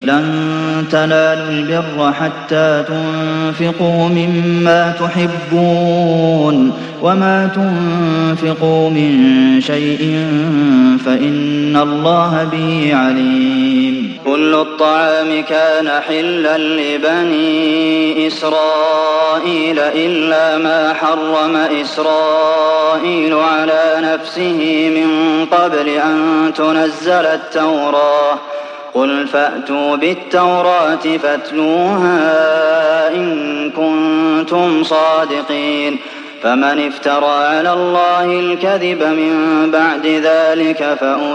لن تنالوا البر حتى تنفقوا مما تحبون وما تنفقوا من شيء فإن الله به عليم كل الطعام كان حلا لبني إسرائيل إلا ما حرم إسرائيل على نفسه من قبل أن تنزل التوراة قل فأتوا بالتوراة فاتلوها إن كنتم صادقين فمن افترى على الله الكذب من بعد ذلك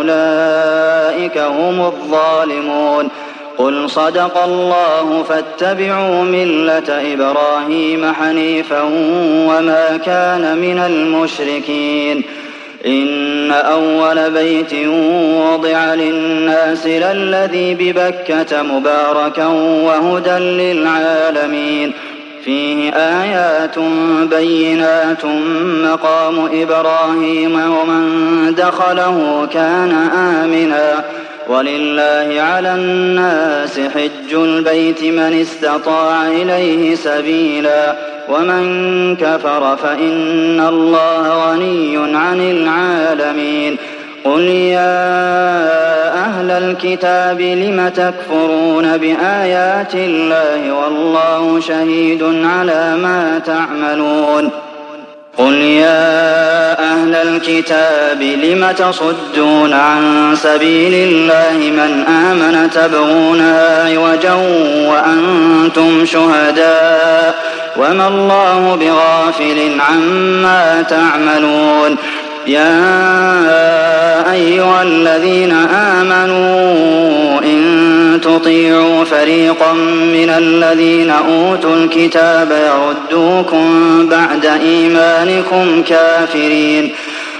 فأولئك هم الظالمون قل صدق الله فاتبعوا ملة إبراهيم حنيفا وما كان من المشركين إن أول بيت وضع للناس للذي ببكة مباركا وهدى للعالمين فيه آيات بينات مقام إبراهيم ومن دخله كان آمنا ولله على الناس حج البيت من استطاع إليه سبيلا ومن كفر فإن الله غني عن العالمين قل يا أهل الكتاب لم تكفرون بآيات الله والله شهيد على ما تعملون قل يا أهل الكتاب لم تصدون عن سبيل الله من آمن تبغونها عوجا وأنتم شهداء وما الله بغافل عما تعملون يا أيها الذين آمنوا إن تطيعوا فريقا من الذين أوتوا الكتاب يردوكم بعد إيمانكم كافرين